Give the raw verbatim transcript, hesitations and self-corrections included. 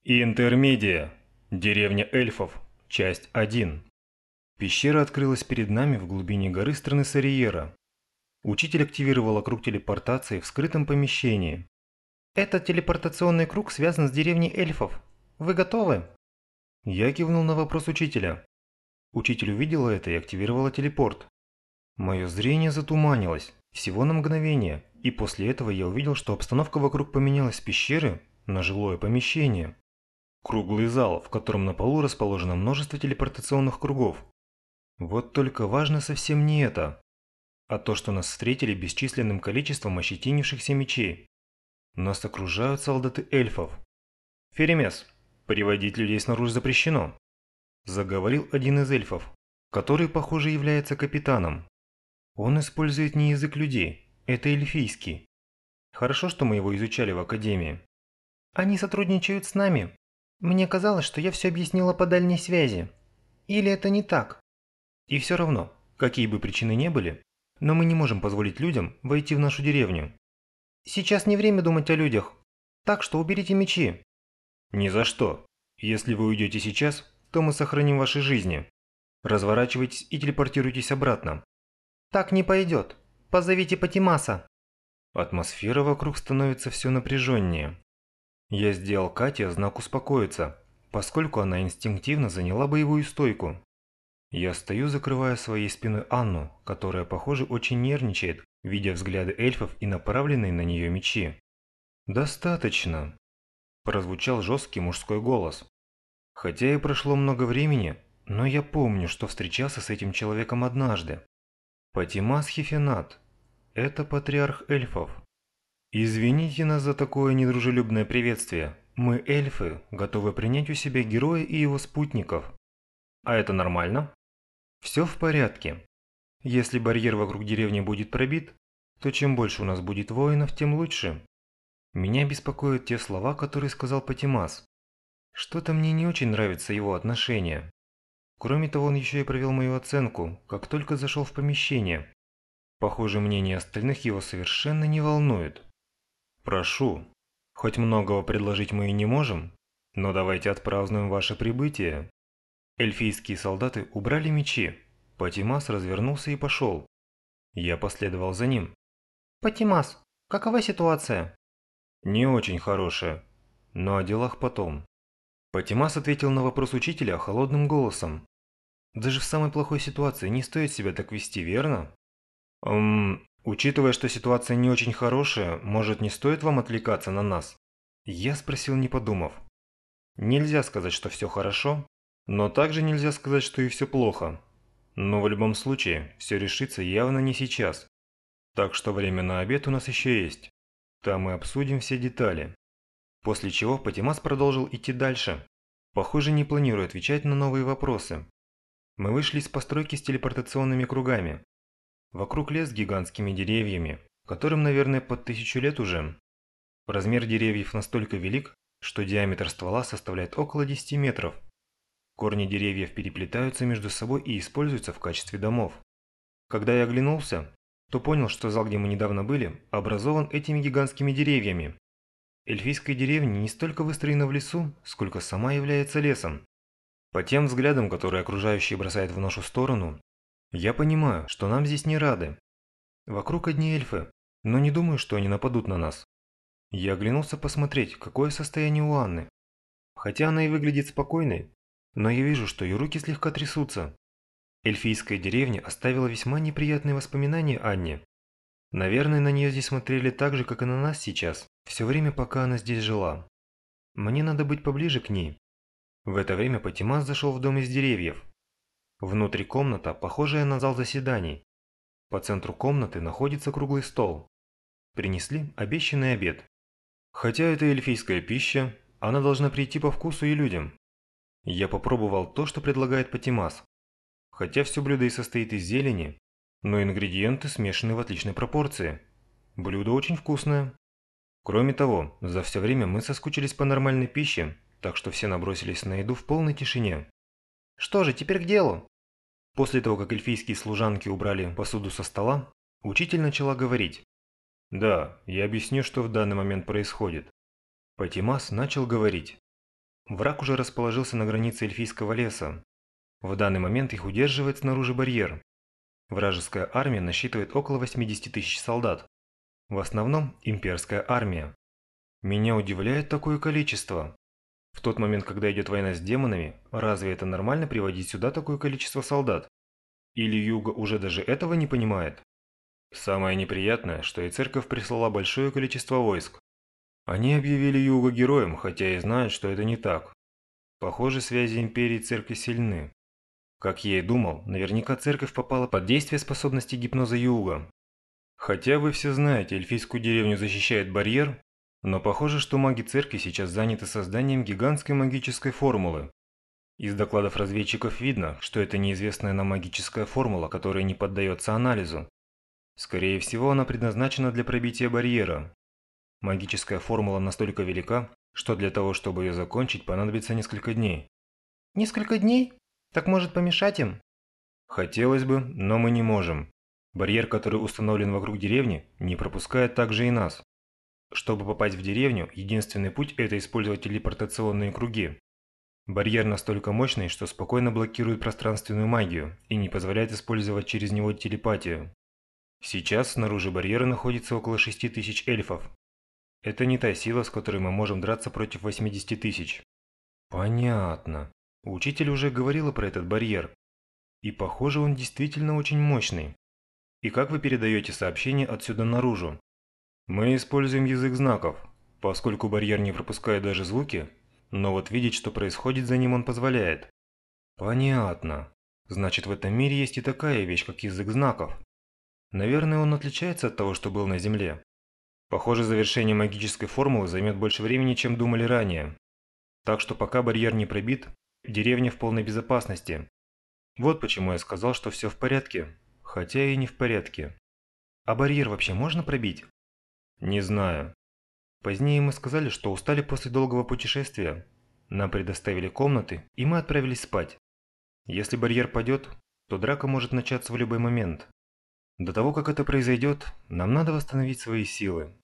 Интермедия. Деревня эльфов. Часть один. Пещера открылась перед нами в глубине горы страны Сариера. Учитель активировал круг телепортации в скрытом помещении. Этот телепортационный круг связан с деревней эльфов. Вы готовы? Я кивнул на вопрос учителя. Учитель увидела это и активировала телепорт. Мое зрение затуманилось, всего на мгновение, и после этого я увидел, что обстановка вокруг поменялась с пещеры на жилое помещение. Круглый зал, в котором на полу расположено множество телепортационных кругов. Вот только важно совсем не это, а то, что нас встретили бесчисленным количеством ощетинившихся мечей. Нас окружают солдаты эльфов. «Феремес, приводить людей снаружи запрещено», – заговорил один из эльфов, который, похоже, является капитаном. Он использует не язык людей, это эльфийский. Хорошо, что мы его изучали в академии. Они сотрудничают с нами. Мне казалось, что я все объяснила по дальней связи. Или это не так? И все равно, какие бы причины не были, но мы не можем позволить людям войти в нашу деревню. Сейчас не время думать о людях. Так что уберите мечи. Ни за что. Если вы уйдете сейчас, то мы сохраним ваши жизни. Разворачивайтесь и телепортируйтесь обратно. Так не пойдет. Позовите Патимаса. Атмосфера вокруг становится все напряженнее. Я сделал Кате знак успокоиться, поскольку она инстинктивно заняла боевую стойку. Я стою, закрывая своей спиной Анну, которая, похоже, очень нервничает, видя взгляды эльфов и направленные на нее мечи. «Достаточно», – прозвучал жесткий мужской голос. Хотя и прошло много времени, но я помню, что встречался с этим человеком однажды. Патимас Хефенат. Это патриарх эльфов. Извините нас за такое недружелюбное приветствие. Мы, эльфы, готовы принять у себя героя и его спутников. А это нормально? Все в порядке. Если барьер вокруг деревни будет пробит, то чем больше у нас будет воинов, тем лучше. Меня беспокоят те слова, которые сказал Патимас. Что-то мне не очень нравится его отношение. Кроме того, он еще и провел мою оценку, как только зашел в помещение. Похоже, мнение остальных его совершенно не волнует. Прошу, хоть многого предложить мы и не можем, но давайте отпразднуем ваше прибытие. Эльфийские солдаты убрали мечи. Патимас развернулся и пошел. Я последовал за ним. Патимас, какова ситуация? Не очень хорошая, но о делах потом. Патимас ответил на вопрос учителя холодным голосом. Даже в самой плохой ситуации не стоит себя так вести, верно? Эм, учитывая, что ситуация не очень хорошая, может, не стоит вам отвлекаться на нас? Я спросил, не подумав. Нельзя сказать, что все хорошо, но также нельзя сказать, что и все плохо. Но в любом случае, все решится явно не сейчас. Так что время на обед у нас еще есть. Там мы обсудим все детали. После чего Патимас продолжил идти дальше. Похоже, не планируя отвечать на новые вопросы. Мы вышли из постройки с телепортационными кругами. Вокруг лес с гигантскими деревьями, которым, наверное, под тысячу лет уже. Размер деревьев настолько велик, что диаметр ствола составляет около десяти метров. Корни деревьев переплетаются между собой и используются в качестве домов. Когда я оглянулся, то понял, что зал, где мы недавно были, образован этими гигантскими деревьями. Эльфийская деревня не столько выстроена в лесу, сколько сама является лесом. По тем взглядам, которые окружающие бросают в нашу сторону, я понимаю, что нам здесь не рады. Вокруг одни эльфы, но не думаю, что они нападут на нас. Я оглянулся посмотреть, какое состояние у Анны. Хотя она и выглядит спокойной, но я вижу, что ее руки слегка трясутся. Эльфийская деревня оставила весьма неприятные воспоминания Анне. Наверное, на нее здесь смотрели так же, как и на нас сейчас, все время, пока она здесь жила. Мне надо быть поближе к ней. В это время Патимас зашел в дом из деревьев. Внутри комната, похожая на зал заседаний. По центру комнаты находится круглый стол. Принесли обещанный обед. Хотя это эльфийская пища, она должна прийти по вкусу и людям. Я попробовал то, что предлагает Патимас. Хотя все блюдо и состоит из зелени, но ингредиенты смешаны в отличной пропорции. Блюдо очень вкусное. Кроме того, за все время мы соскучились по нормальной пище, так что все набросились на еду в полной тишине. Что же, теперь к делу. После того, как эльфийские служанки убрали посуду со стола, учитель начала говорить. Да, я объясню, что в данный момент происходит. Патимас начал говорить. Враг уже расположился на границе эльфийского леса. В данный момент их удерживает снаружи барьер. Вражеская армия насчитывает около восьмидесяти тысяч солдат. В основном имперская армия. Меня удивляет такое количество. В тот момент, когда идет война с демонами, разве это нормально приводить сюда такое количество солдат? Или Юга уже даже этого не понимает? Самое неприятное, что и церковь прислала большое количество войск. Они объявили Юга героем, хотя и знают, что это не так. Похоже, связи империи и церкви сильны. Как я и думал, наверняка церковь попала под действие способности гипноза Юга. Хотя вы все знаете, эльфийскую деревню защищает барьер, но похоже, что маги церкви сейчас заняты созданием гигантской магической формулы. Из докладов разведчиков видно, что это неизвестная нам магическая формула, которая не поддается анализу. Скорее всего, она предназначена для пробития барьера. Магическая формула настолько велика, что для того, чтобы ее закончить, понадобится несколько дней. Несколько дней? Так может помешать им? Хотелось бы, но мы не можем. Барьер, который установлен вокруг деревни, не пропускает также и нас. Чтобы попасть в деревню, единственный путь – это использовать телепортационные круги. Барьер настолько мощный, что спокойно блокирует пространственную магию и не позволяет использовать через него телепатию. Сейчас снаружи барьера находится около шести тысяч эльфов. Это не та сила, с которой мы можем драться против восьмидесяти тысяч. Понятно. Учитель уже говорила про этот барьер. И похоже, он действительно очень мощный. И как вы передаете сообщение отсюда наружу? Мы используем язык знаков, поскольку барьер не пропускает даже звуки, но вот видеть, что происходит за ним, он позволяет. Понятно. Значит, в этом мире есть и такая вещь, как язык знаков. Наверное, он отличается от того, что был на Земле. Похоже, завершение магической формулы займет больше времени, чем думали ранее. Так что пока барьер не пробит, деревня в полной безопасности. Вот почему я сказал, что все в порядке, хотя и не в порядке. А барьер вообще можно пробить? Не знаю. Позднее мы сказали, что устали после долгого путешествия. Нам предоставили комнаты, и мы отправились спать. Если барьер падет, то драка может начаться в любой момент. До того, как это произойдет, нам надо восстановить свои силы.